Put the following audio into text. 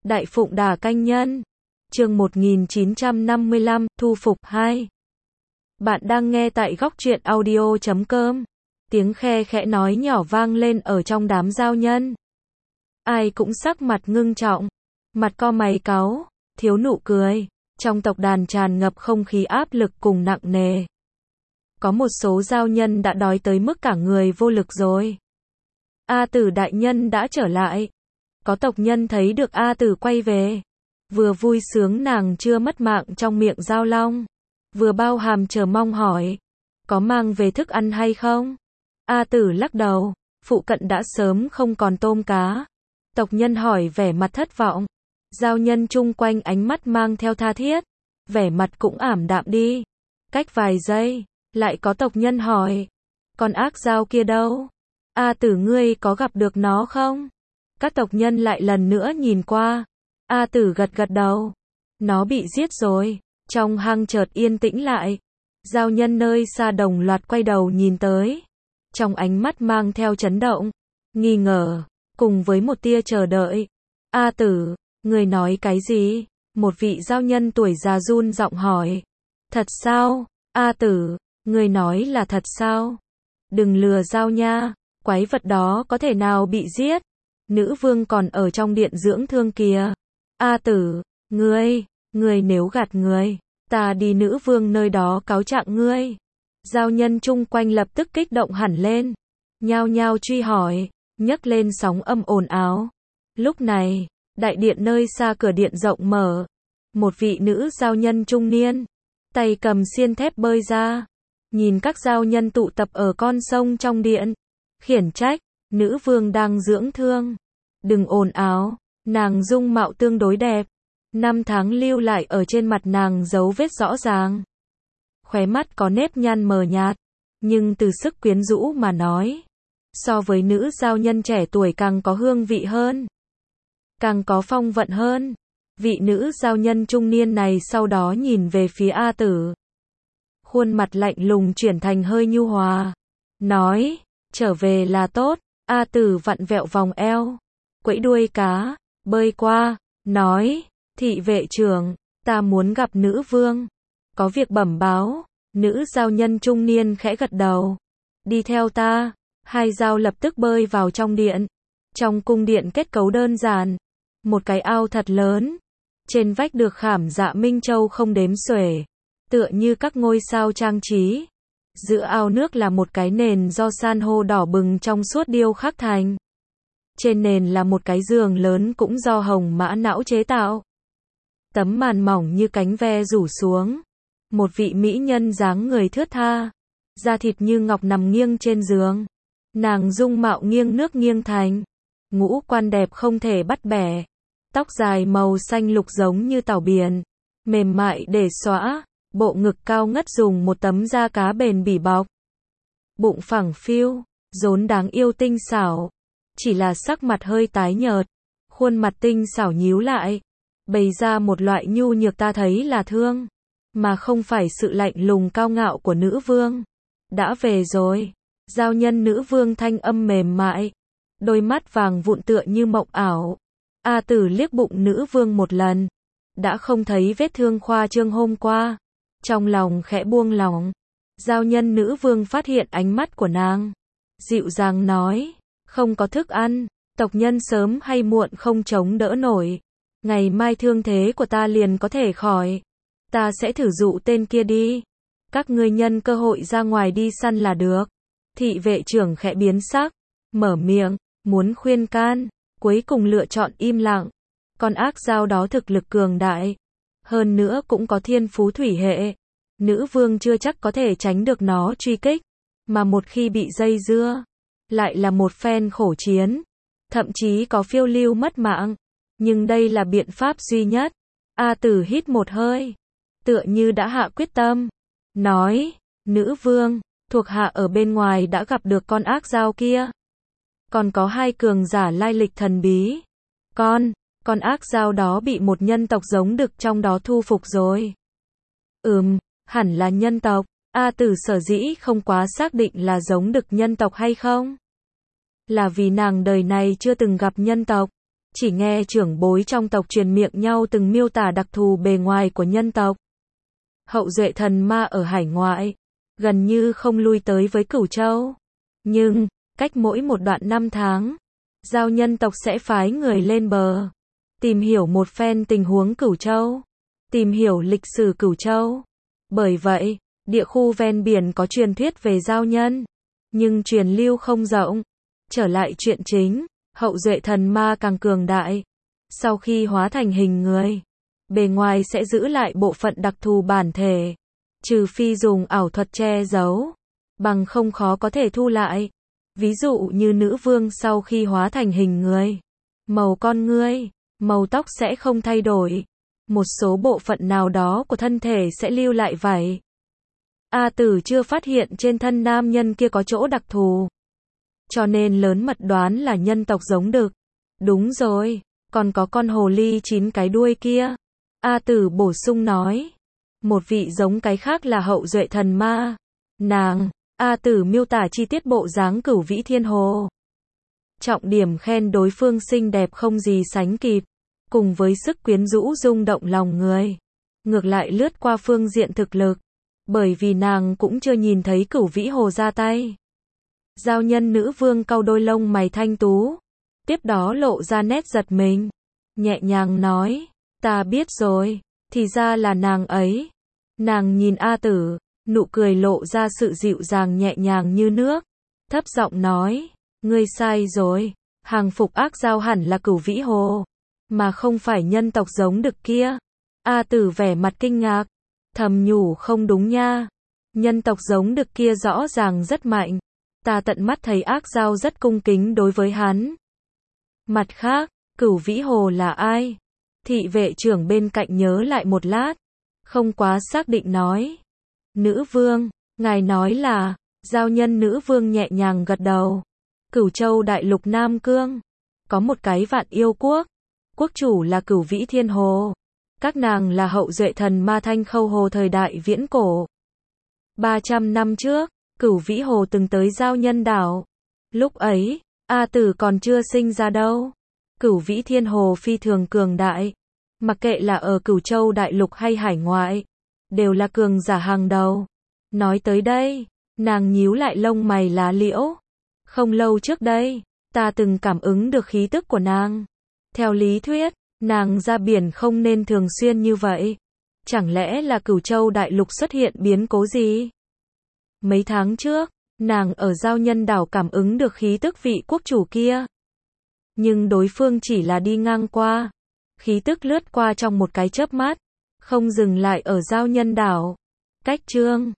Đại Phụng Đà Canh Nhân. Chương 1955, thu phục 2. Bạn đang nghe tại góc truyện audio.com. Tiếng khe khẽ nói nhỏ vang lên ở trong đám giao nhân. Ai cũng sắc mặt ngưng trọng, mặt co mày cáu, thiếu nụ cười. Trong tộc đàn tràn ngập không khí áp lực cùng nặng nề. Có một số giao nhân đã đói tới mức cả người vô lực rồi. A Tử đại nhân đã trở lại. Có tộc nhân thấy được A Tử quay về, vừa vui sướng nàng chưa mất mạng trong miệng Giao Long, vừa bao hàm chờ mong hỏi, có mang về thức ăn hay không? A Tử lắc đầu, phụ cận đã sớm không còn tôm cá. Tộc nhân hỏi vẻ mặt thất vọng. Giao nhân chung quanh ánh mắt mang theo tha thiết, vẻ mặt cũng ảm đạm đi. Cách vài giây, lại có tộc nhân hỏi, con ác giao kia đâu? A Tử ngươi có gặp được nó không? Các tộc nhân lại lần nữa nhìn qua. A Tử gật gật đầu. Nó bị giết rồi. Trong hang chợt yên tĩnh lại. Giao nhân nơi xa đồng loạt quay đầu nhìn tới. Trong ánh mắt mang theo chấn động, nghi ngờ, cùng với một tia chờ đợi. A Tử, người nói cái gì? Một vị giao nhân tuổi già run giọng hỏi. Thật sao? A Tử, người nói là thật sao? Đừng lừa giao nha, quái vật đó có thể nào bị giết? Nữ vương còn ở trong điện dưỡng thương kìa. A Tử, ngươi nếu gạt người, ta đi nữ vương nơi đó cáo trạng ngươi. Giao nhân chung quanh lập tức kích động hẳn lên, nhao nhao truy hỏi, nhấc lên sóng âm ồn ào. Lúc này, đại điện nơi xa cửa điện rộng mở, một vị nữ giao nhân trung niên, tay cầm xiên thép bơi ra, nhìn các giao nhân tụ tập ở con sông trong điện, khiển trách, nữ vương đang dưỡng thương, đừng ồn ào. Nàng dung mạo tương đối đẹp, 5 tháng lưu lại ở trên mặt nàng dấu vết rõ ràng, khóe mắt có nếp nhăn mờ nhạt, nhưng từ sức quyến rũ mà nói, so với nữ giao nhân trẻ tuổi càng có hương vị hơn, càng có phong vận hơn. Vị nữ giao nhân trung niên này sau đó nhìn về phía A Tử, khuôn mặt lạnh lùng chuyển thành hơi nhu hòa, nói, trở về là tốt. A Tử vặn vẹo vòng eo, quẫy đuôi cá, bơi qua, nói, thị vệ trưởng, ta muốn gặp nữ vương, có việc bẩm báo. Nữ giao nhân trung niên khẽ gật đầu, đi theo ta. Hai giao lập tức bơi vào trong điện. Trong cung điện kết cấu đơn giản, một cái ao thật lớn, trên vách được khảm dạ minh châu không đếm xuể, tựa như các ngôi sao trang trí. Giữa ao nước là một cái nền do san hô đỏ bừng trong suốt điêu khắc thành. Trên nền là một cái giường lớn cũng do hồng mã não chế tạo. Tấm màn mỏng như cánh ve rủ xuống. Một vị mỹ nhân dáng người thướt tha, da thịt như ngọc nằm nghiêng trên giường. Nàng dung mạo nghiêng nước nghiêng thành, ngũ quan đẹp không thể bắt bẻ. Tóc dài màu xanh lục giống như tảo biển, mềm mại để xõa, bộ ngực cao ngất dùng một tấm da cá bền bỉ bọc. Bụng phẳng phiu, rốn đáng yêu tinh xảo, chỉ là sắc mặt hơi tái nhợt, khuôn mặt tinh xảo nhíu lại, bày ra một loại nhu nhược ta thấy là thương, mà không phải sự lạnh lùng cao ngạo của nữ vương. Đã về rồi. Giao nhân nữ vương thanh âm mềm mại, đôi mắt vàng vụn tựa như mộng ảo. A Tử liếc bụng nữ vương một lần, đã không thấy vết thương khoa trương hôm qua, trong lòng khẽ buông lỏng. Giao nhân nữ vương phát hiện ánh mắt của nàng, dịu dàng nói, không có thức ăn, tộc nhân sớm hay muộn không chống đỡ nổi, ngày mai thương thế của ta liền có thể khỏi, ta sẽ thử dụ tên kia đi, các ngươi nhân cơ hội ra ngoài đi săn là được. Thị vệ trưởng khẽ biến sắc, mở miệng, muốn khuyên can, cuối cùng lựa chọn im lặng. Con ác giao đó thực lực cường đại, hơn nữa cũng có thiên phú thủy hệ. Nữ vương chưa chắc có thể tránh được nó truy kích, mà một khi bị dây dưa, lại là một phen khổ chiến, thậm chí có phiêu lưu mất mạng. Nhưng đây là biện pháp duy nhất. A Tử hít một hơi, tựa như đã hạ quyết tâm, nói, nữ vương, thuộc hạ ở bên ngoài đã gặp được con ác giao kia. Còn có 2 cường giả lai lịch thần bí. Con ác giao đó bị một nhân tộc giống đực trong đó thu phục rồi. Hẳn là nhân tộc. A Tử sở dĩ không quá xác định là giống đực nhân tộc hay không, là vì nàng đời này chưa từng gặp nhân tộc. chỉ nghe trưởng bối trong tộc truyền miệng nhau từng miêu tả đặc thù bề ngoài của nhân tộc. Hậu duệ thần ma ở hải ngoại, gần như không lui tới với Cửu Châu. Nhưng, cách mỗi một đoạn năm tháng, giao nhân tộc sẽ phái người lên bờ, tìm hiểu một phen tình huống Cửu Châu, tìm hiểu lịch sử Cửu Châu. Bởi vậy, địa khu ven biển có truyền thuyết về giao nhân, nhưng truyền lưu không rộng. Trở lại chuyện chính, hậu duệ thần ma càng cường đại. Sau khi hóa thành hình người, bề ngoài sẽ giữ lại bộ phận đặc thù bản thể, trừ phi dùng ảo thuật che giấu, bằng không khó có thể thu lại. Ví dụ như nữ vương sau khi hóa thành hình người, màu con ngươi, màu tóc sẽ không thay đổi, một số bộ phận nào đó của thân thể sẽ lưu lại vậy. A Tử chưa phát hiện trên thân nam nhân kia có chỗ đặc thù, cho nên lớn mật đoán là nhân tộc giống đực. Đúng rồi, còn có con hồ ly 9 cái đuôi kia. A Tử bổ sung nói, một vị giống cái khác là hậu duệ thần ma. Nàng, A Tử miêu tả chi tiết bộ dáng Cửu Vĩ Thiên Hồ. Trọng điểm khen đối phương xinh đẹp không gì sánh kịp, cùng với sức quyến rũ rung động lòng người. Ngược lại lướt qua phương diện thực lực, bởi vì nàng cũng chưa nhìn thấy Cửu Vĩ Hồ ra tay. Giao nhân nữ vương cau đôi lông mày thanh tú, tiếp đó lộ ra nét giật mình, nhẹ nhàng nói, ta biết rồi, thì ra là nàng ấy. Nàng nhìn A Tử, nụ cười lộ ra sự dịu dàng nhẹ nhàng như nước, thấp giọng nói, ngươi sai rồi, hàng phục ác giao hẳn là Cửu Vĩ Hồ, mà không phải nhân tộc giống đực kia. A Tử vẻ mặt kinh ngạc, thầm nhủ không đúng nha, nhân tộc giống đực kia rõ ràng rất mạnh, ta tận mắt thấy ác giao rất cung kính đối với hắn. Mặt khác, Cửu Vĩ Hồ là ai? Thị vệ trưởng bên cạnh nhớ lại một lát, không quá xác định nói, nữ vương, ngài nói là, giao nhân nữ vương nhẹ nhàng gật đầu. Cửu Châu đại lục Nam Cương, có một cái Vạn Yêu quốc, quốc chủ là Cửu Vĩ Thiên Hồ. Các nàng là hậu duệ thần ma Thanh Khâu Hồ thời đại viễn cổ. 300 năm trước, Cửu Vĩ Hồ từng tới giao nhân đảo. Lúc ấy, A Tử còn chưa sinh ra đâu. Cửu Vĩ Thiên Hồ phi thường cường đại. Mặc kệ là ở Cửu Châu đại lục hay hải ngoại, đều là cường giả hàng đầu. Nói tới đây, nàng nhíu lại lông mày lá liễu. Không lâu trước đây, ta từng cảm ứng được khí tức của nàng. Theo lý thuyết, nàng ra biển không nên thường xuyên như vậy. Chẳng lẽ là Cửu Châu đại lục xuất hiện biến cố gì? Mấy tháng trước, nàng ở giao nhân đảo cảm ứng được khí tức vị quốc chủ kia. Nhưng đối phương chỉ là đi ngang qua. Khí tức lướt qua trong một cái chớp mắt, không dừng lại ở giao nhân đảo. Cách chương